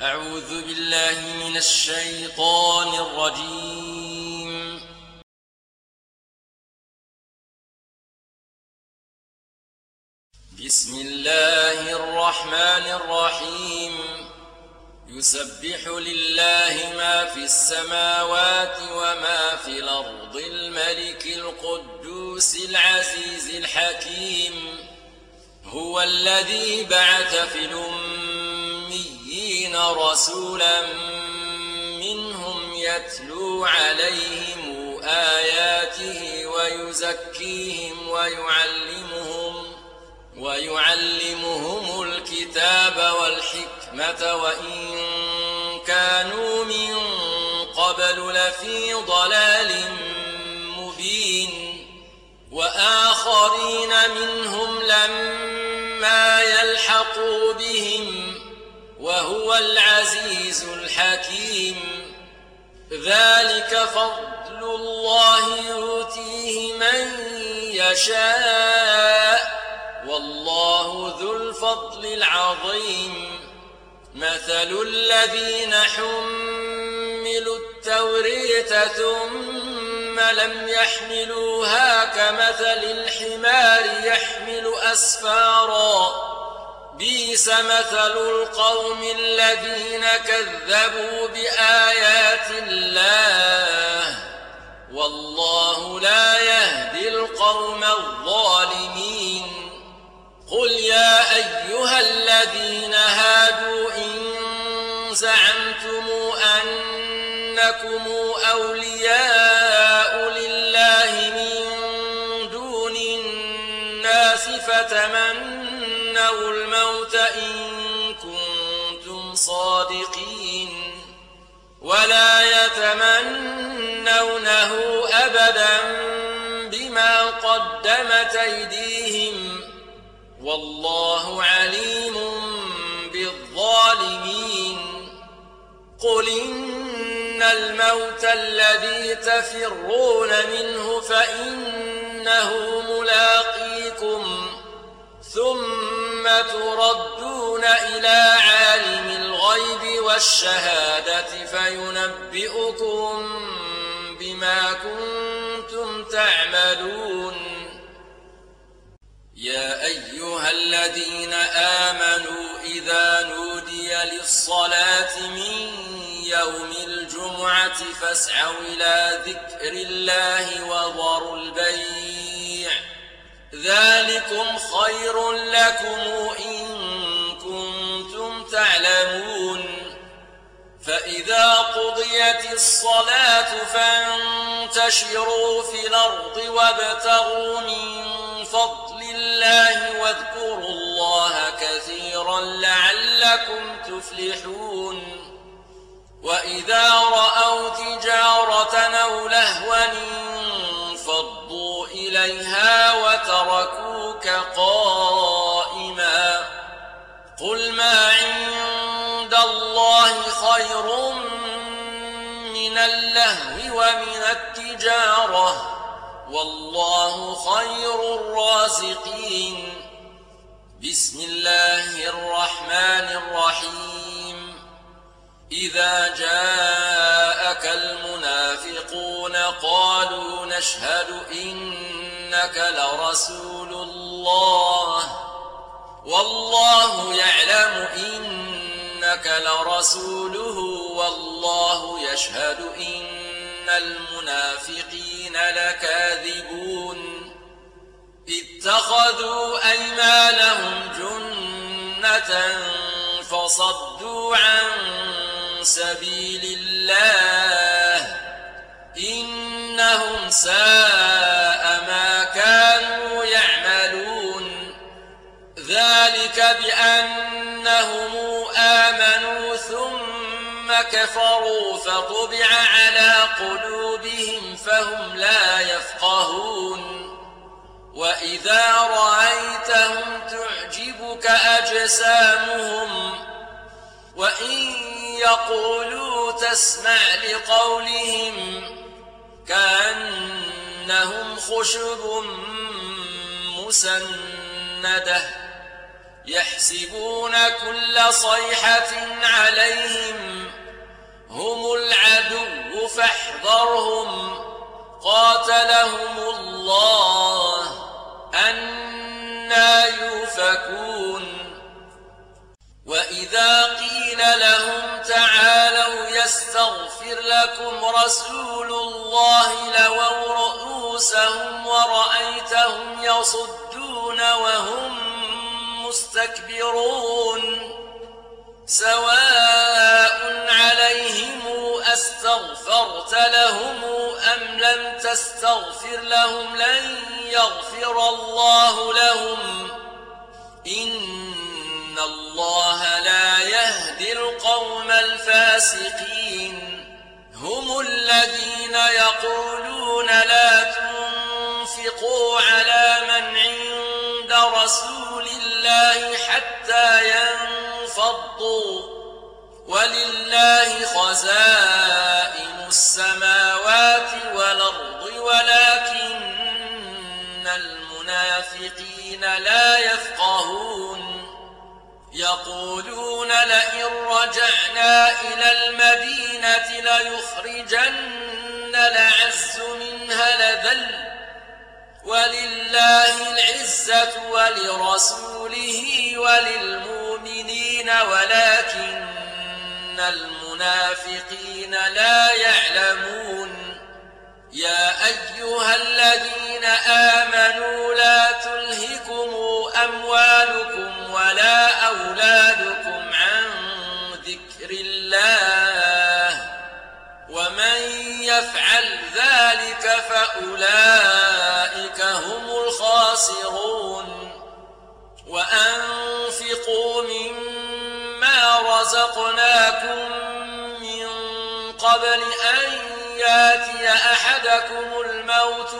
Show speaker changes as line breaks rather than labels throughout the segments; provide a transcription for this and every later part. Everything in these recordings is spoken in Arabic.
أعوذ بالله من الشيطان الرجيم. بسم الله الرحمن الرحيم. يسبح لله ما في السماوات وما في الأرض الملك القدوس العزيز الحكيم. هو الذي بعث في الأميين رسولا منهم يتلو عليهم آياته ويزكيهم ويعلمهم الكتاب والحكمة وإن كانوا من قبل لفي ضلال مبين. وآخرين منهم لما يلحقوا بهم وهو العزيز الحكيم. ذلك فضل الله يؤتيه من يشاء والله ذو الفضل العظيم. مثل الذين حملوا التوراة ثم لم يحملوها كمثل الحمار يحمل أسفارا. بئس مثل القوم الذين كذبوا بآيات الله والله لا يهدي القوم الظالمين. قل يا أيها الذين هادوا إن زعمتم أنكم أولياء لله من دون الناس فتمنوا الموت إن كنتم صادقين ولا يتمنونه أبدا بما قدمت أيديهم والله عليم بالظالمين. قل إن الموت الذي تفرون منه فإنه ملاقيكم ثم تردون إلى عالم الغيب والشهادة فينبئكم بما كنتم تعملون. يا أيها الذين آمنوا إذا نودي للصلاة من يوم الجمعة فاسعوا إلى ذكر الله وذروا البيع ذلكم خير لكم إن كنتم تعلمون. فإذا قضيت الصلاة فانتشروا في الأرض وابتغوا من فضل الله واذكروا الله كثيرا لعلكم تفلحون. وإذا رأوا تجارة أو لهوا انفضوا إليها وتركوك قائما. قل ما عند الله خير من اللهو ومن التجارة والله خير الرازقين. بسم الله الرحمن الرحيم. إذا جاءك المنافقون قالوا نشهد إنك لرسول الله والله يعلم إنك لرسوله والله يشهد إن المنافقين لكاذبون. اتخذوا أيمانهم جنة فصدوا عن سبيل الله إنهم ساء ما كانوا يعملون. ذلك بأنهم آمنوا ثم كفروا فطبع على قلوبهم فهم لا يفقهون. وإذا رأيتهم تعجبك أجسامهم وإن يقولوا تسمع لقولهم كأنهم خشب مسندة يحسبون كل صيحة عليهم هم العدو فاحذرهم قاتلهم الله أنى يؤفكون وإذا قيل لهم تعالوا يستغفر لكم رسول الله لووا رؤوسهم ورأيتهم يصدون وهم مستكبرون سواء عليهم أستغفرت لهم أم لم تستغفر لهم لن يغفر الله لهم إن الله لا يهدي القوم الفاسقين هم الذين يقولون لا تنفقوا على من عند رسول الله حتى ينفضوا ولله خزائن السماوات والأرض ولكن المنافقين لا يفقهون يقولون لئن رجعنا إلى المدينة ليخرجن الأعز منها الأذل ولله العزة ولرسوله وللمؤمنين ولكن المنافقين لا يعلمون يا أيها الذين آمنوا لا تلهكم أموالكم ولا أولادكم عن ذكر الله ومن يفعل ذلك فأولئك هم الخاسرون وأنفقوا مما رزقناكم من قبل أن ياتي أحدكم الموت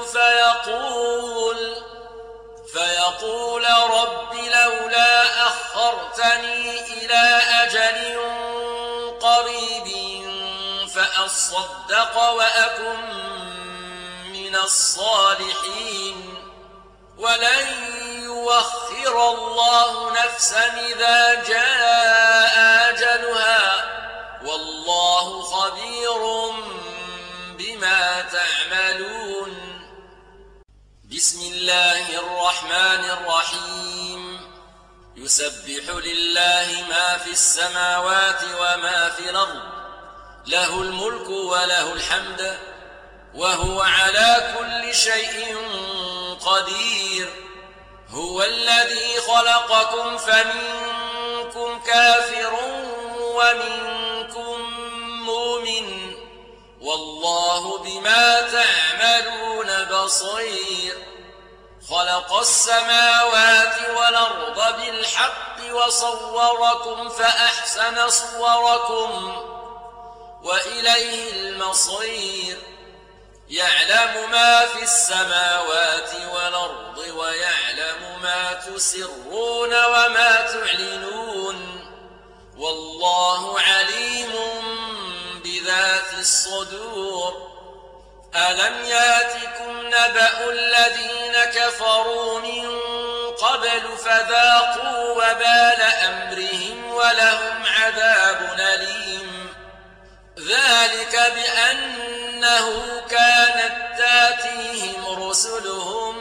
فيقول رب لولا أخرتني إلى أجل قريب فأصدق وأكن من الصالحين ولن يؤخر الله نفسا إذا جاء أجلها والله خبير بما تعملون بسم الله الرحمن الرحيم يسبح لله ما في السماوات وما في الأرض له الملك وله الحمد وهو على كل شيء قدير هو الذي خلقكم فمنكم كافر ومنكم مؤمن والله بما تعملون بصير خلق السماوات والأرض بالحق وصوركم فأحسن صوركم وإليه المصير يعلم ما في السماوات والأرض ويعلم ما تسرون وما تعلنون والله عليم بذات الصدور ألم ياتكم نبأ الذين كفروا من قبل فذاقوا وبال أمرهم ولهم عذاب أليم ذلك بأنه كانت تاتيهم رسلهم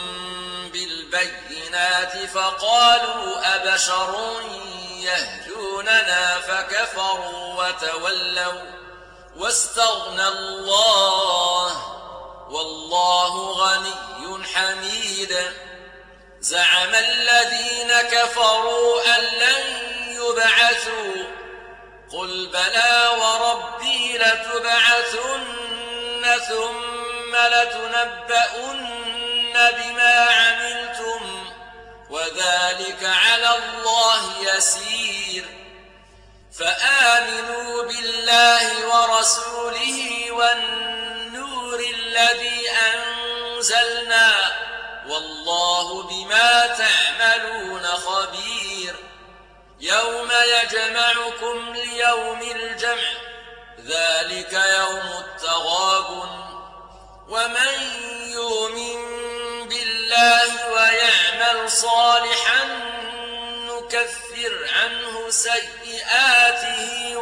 بالبينات فقالوا أبشر يهدوننا فكفروا وتولوا واستغنى الله والله غني حميد زعم الذين كفروا أن لن يبعثوا قل بلى وربي لتبعثن ثم لتنبؤن بما عملتم وذلك على الله يسير فآمنوا بالله ورسوله والنور الذي أنزلنا والله بما تعملون خبير يوم يجمعكم ليوم الجمع ذلك يوم التغابن ومن يؤمن بالله ويعمل صالحا سيئاته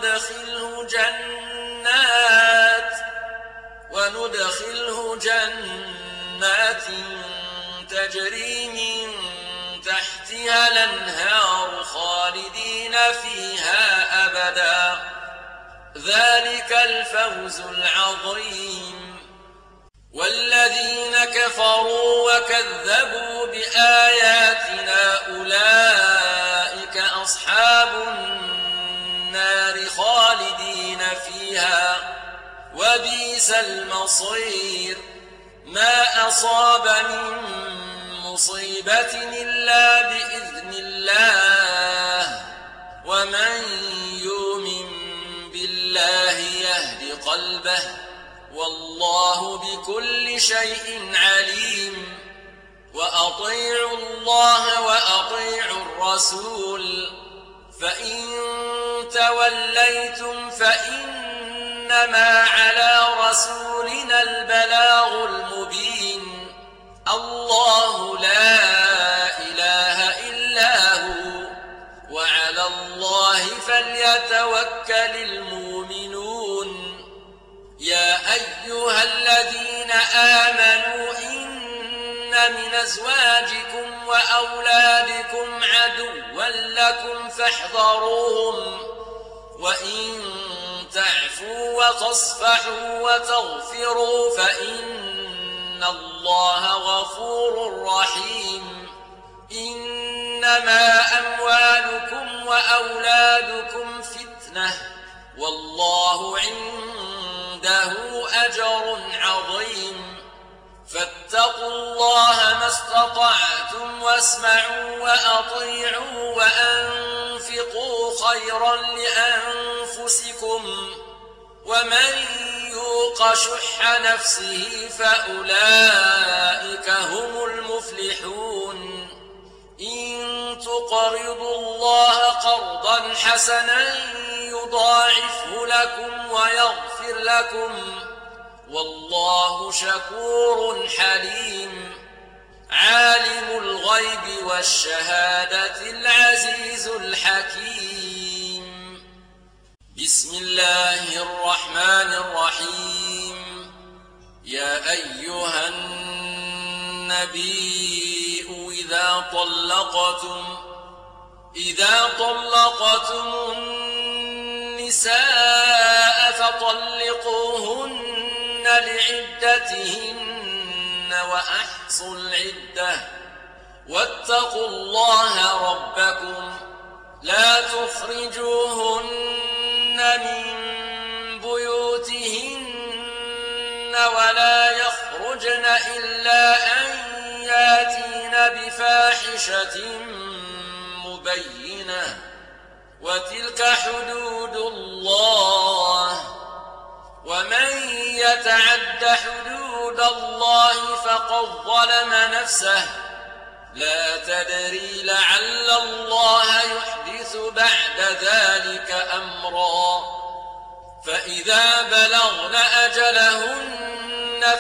وندخله جنات تجري من تحتها الأنهار خالدين فيها أبدا. ذلك الفوز العظيم. والذين كفروا وكذبوا بآياتنا أولئك أصحاب النار خالدين فيها وبئس المصير. ما أصاب من مصيبة إلا بإذن الله ومن يؤمن بالله يهد قلبه والله بكل شيء عليم. وأطيعوا الله وأطيعوا الرسول فإن توليتم فإنما على رسولنا البلاغ المبين. الله لا إله إلا هو وعلى الله فليتوكل المؤمنون. يا أيها الذين آمنوا إن من أزواجكم وأولادكم عدوا لكم فاحذروهم وإن تعفوا وتصفحوا وتغفروا فإن الله غفور رحيم. إنما أموالكم وأولادكم فتنة والله عنده أجر عظيم. فاتقوا الله ما استطعتم واسمعوا وأطيعوا وأنفقوا خيرا لأنفسكم ومن يوق شح نفسه فأولئك هم المفلحون. إن تقرضوا الله قرضا حسنا يضاعفه لكم ويغفر لكم والله شكور حليم. عالم الغيب والشهادة العزيز الحكيم. بسم الله الرحمن الرحيم. يا أيها النبي إذا طلقتم النساء فطلقوهن لعدتهن وأحصوا العدة واتقوا الله ربكم لا تخرجوهن من بيوتهن ولا يخرجن إلا أن ياتين بفاحشة مبينة وتلك حدود الله ومن يتعد حدود الله فقد ظلم نفسه لا تدري لعل الله يحدث بعد ذلك أمرا. فإذا بلغن أجلهن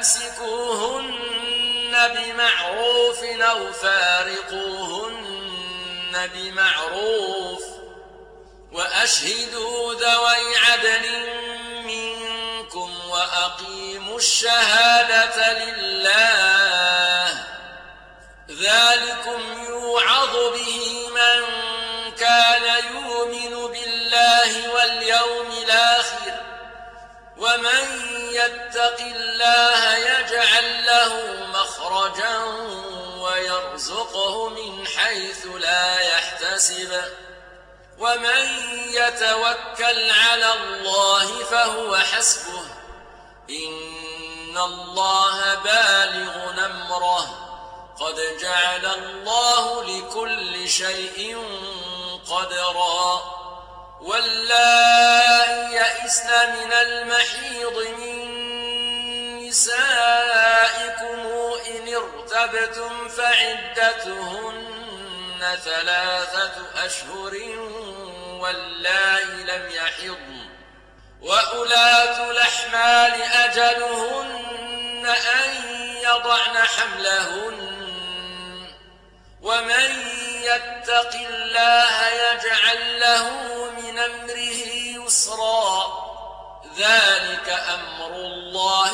فأمسكوهن بمعروف أو فارقوهن بمعروف وأشهدوا ذوي عدل منكم وأقيموا الشهادة لله. ذلكم يوعظ به من كان يؤمن بالله واليوم الآخر ومن يتق الله يجعل له مخرجا ويرزقه من حيث لا يحتسب ومن يتوكل على الله فهو حسبه إن الله بالغ أمره قد جعل الله لكل شيء قدرا. واللائي يئسن من المحيض من نسائكم إن ارتبتم فعدتهن 3 أشهر واللائي لم يحضن وأولاة الأحمال أجلهن أن يضعن حملهن ومن يتق الله يجعل له من أمره يسرا ذلك أمر الله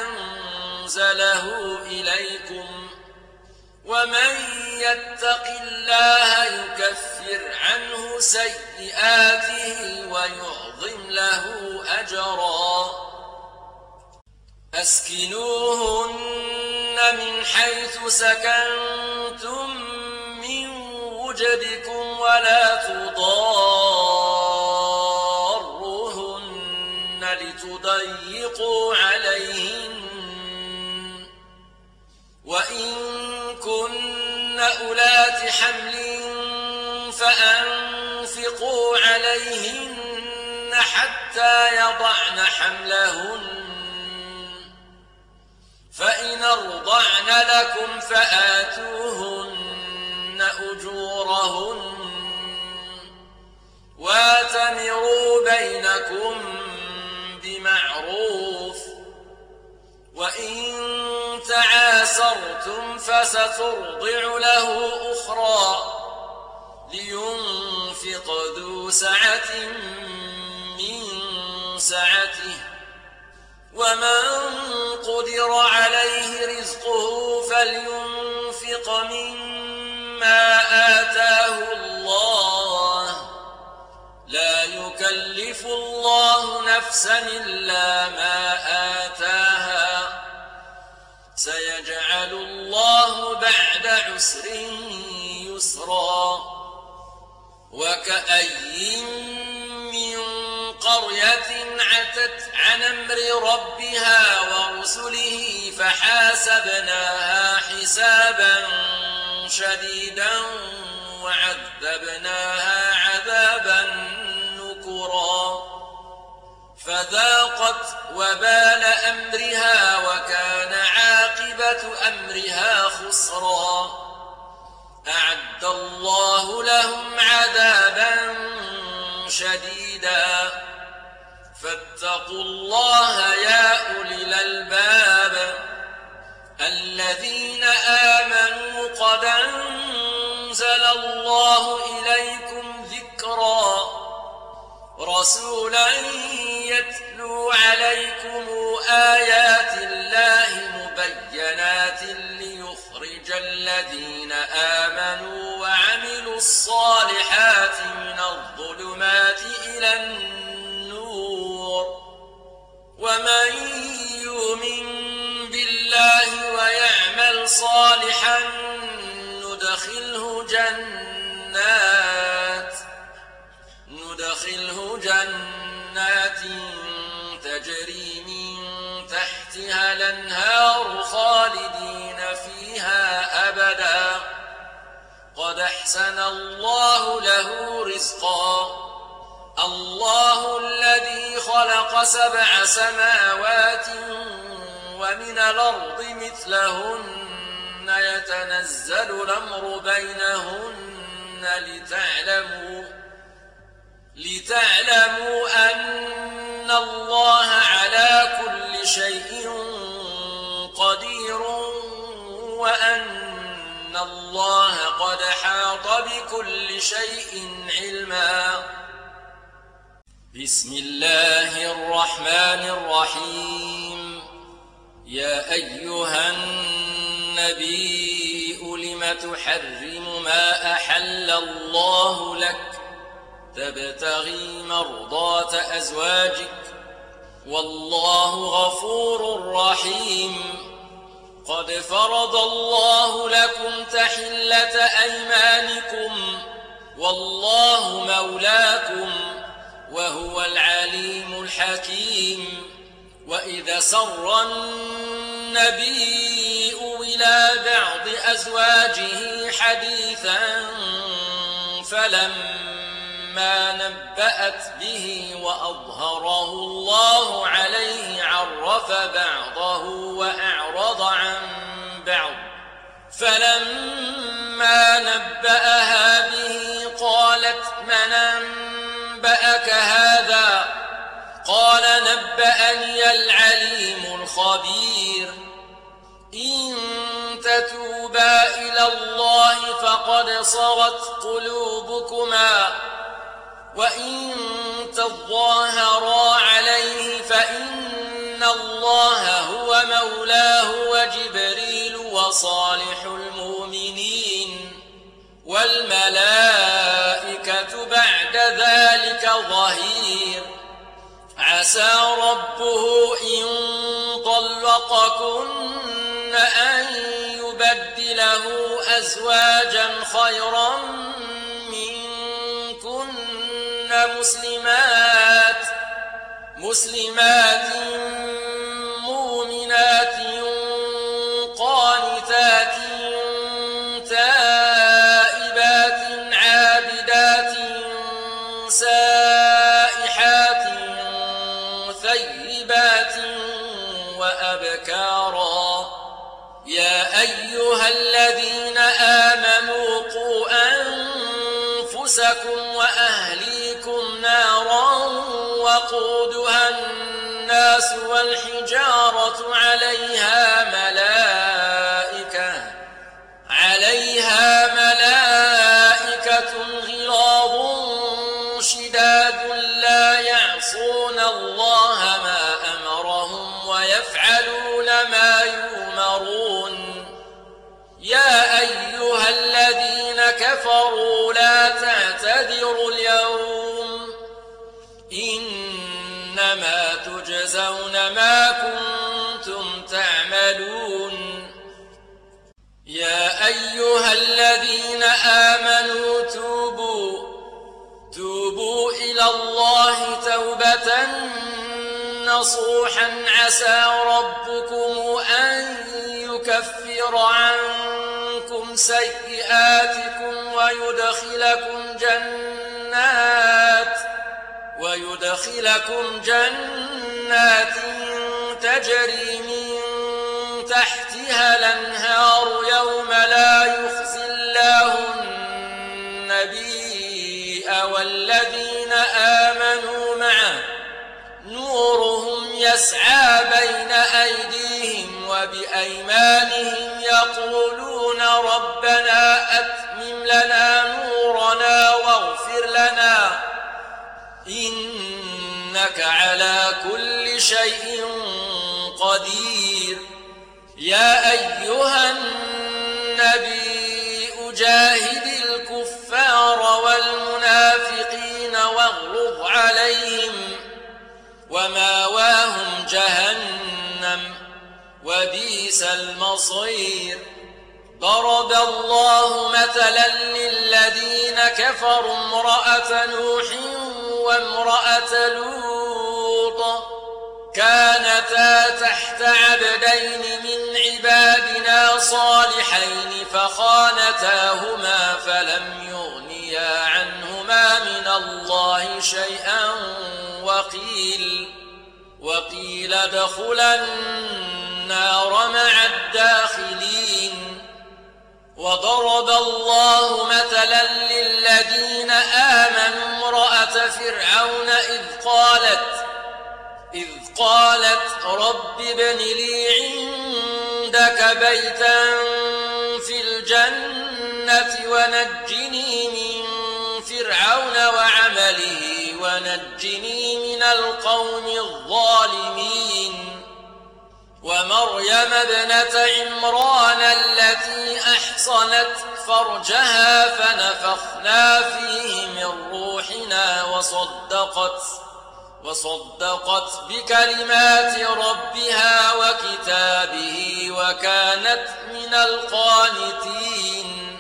أنزله إليكم ومن يتق الله يكفر عنه سيئاته ويعظم له أجرا أسكنوهن من حيث سكنتم من وجدكم ولا تضاروهن لتضيقوا عليهن وإن كن أولات حمل فأنفقوا عليهن حتى يضعن حملهن فإن أرضعن لكم فآتوهن أجورهن واتمروا بينكم بمعروف وإن تعاسرتم فسترضع له أخرى لينفق ذو سعة من سعته ومن قدر عليه رزقه فلينفق مما آتاه الله لا يكلف الله نفسا إلا ما آتاها سيجعل الله بعد عسر يسرا وكأي من قرية عتت عن أمر ربها ورسله فحاسبناها حسابا شديدا وعذبناها عذابا نكرا فذاقت وبال أمرها وكان عاقبة أمرها خسرا أعد الله لهم عذابا شديدا فاتقوا الله يا أولي الألباب الذين آمنوا قد أنزل الله إليكم ذكرا رسولا يتلو عليكم آيات الله مبينات ليخرج الذين آمنوا وعملوا الصالحات من الظلمات إلى النور ومن يؤمن بالله ويعمل صالحا ندخله جنات تجري من تحتها الأنهار خالدين فيها أبدا قد أحسن الله له رزقا الله الذي خلق 7 سماوات ومن الأرض مثلهن يتنزل الأمر بينهن لتعلموا أن الله على كل شيء قدير وأن الله قد حاط بكل شيء علما بسم الله الرحمن الرحيم يا أيها النبي لم تحرم ما أحل الله لك تبتغي مرضات أزواجك والله غفور رحيم قد فرض الله لكم تحلة أيمانكم والله مولاكم وهو العليم الحكيم وإذا سر النبي إلى بعض أزواجه حديثا فلما نبأت به وأظهره الله عليه عرف بعضه وأعرض عن بعض فلما نبأها به قالت من أنبأك هذا قال نبأني العليم الخبير إن تتوبا إلى الله فقد صغت قلوبكما وإن تظاهرا عليه فإن الله هو مولاه وجبريل وصالح المؤمنين والملائكة بعد ذلك ظهير عسى ربه إن طلقكن أن يبدله أزواجا خيرا منكن مسلمات مؤمنات قانتات تائبات عابدات سائحات ثيبات وأبكارا يا أيها الذين آمنوا قوا أنفسكم وأهليكم نارا وقودها الناس والحجارة عليها ملائكة غلاظ شداد لا يعصون الله ما أمرهم ويفعلون ما يؤمرون يا أيها الذين كفروا لا تعتذروا اليوم إنما تجزون ما كنتم تعملون يا أيها الذين آمنوا توبوا إلى الله توبة نصوحا عسى ربكم أن يكفر عنكم سيئاتكم ويدخلكم جنات تجري من تحتها الأنهار يوم لا يخزي الله النبي والذين آمنوا معه نورهم يسعى بين أيديهم وبأيمانهم يقولون ربنا أتمم لنا نورنا واغفر لنا إنك على كل شيء قدير يا أيها النبي جاهد الكفار والمنافقين واغلظ عليهم وماواهم جهنم وبئس المصير ضرب الله مثلا للذين كفروا امرأة نوح وامرأة لوط كانتا تحت عبدين من عبادنا صالحين فخانتاهما فلم يغنيا عنهما من الله شيئا وقيل ادخلا النار مع الداخلين وضرب الله مثلا للذين آمنوا امرأة فرعون إذ قالت رب ابن لي عندك بيتا في الجنة ونجني من فرعون وعمله ونجني من القوم الظالمين ومريم ابنة عمران التي أحصنت فرجها فنفخنا فيه من روحنا وصدقت بكلمات ربها وكتابه وكانت من القانتين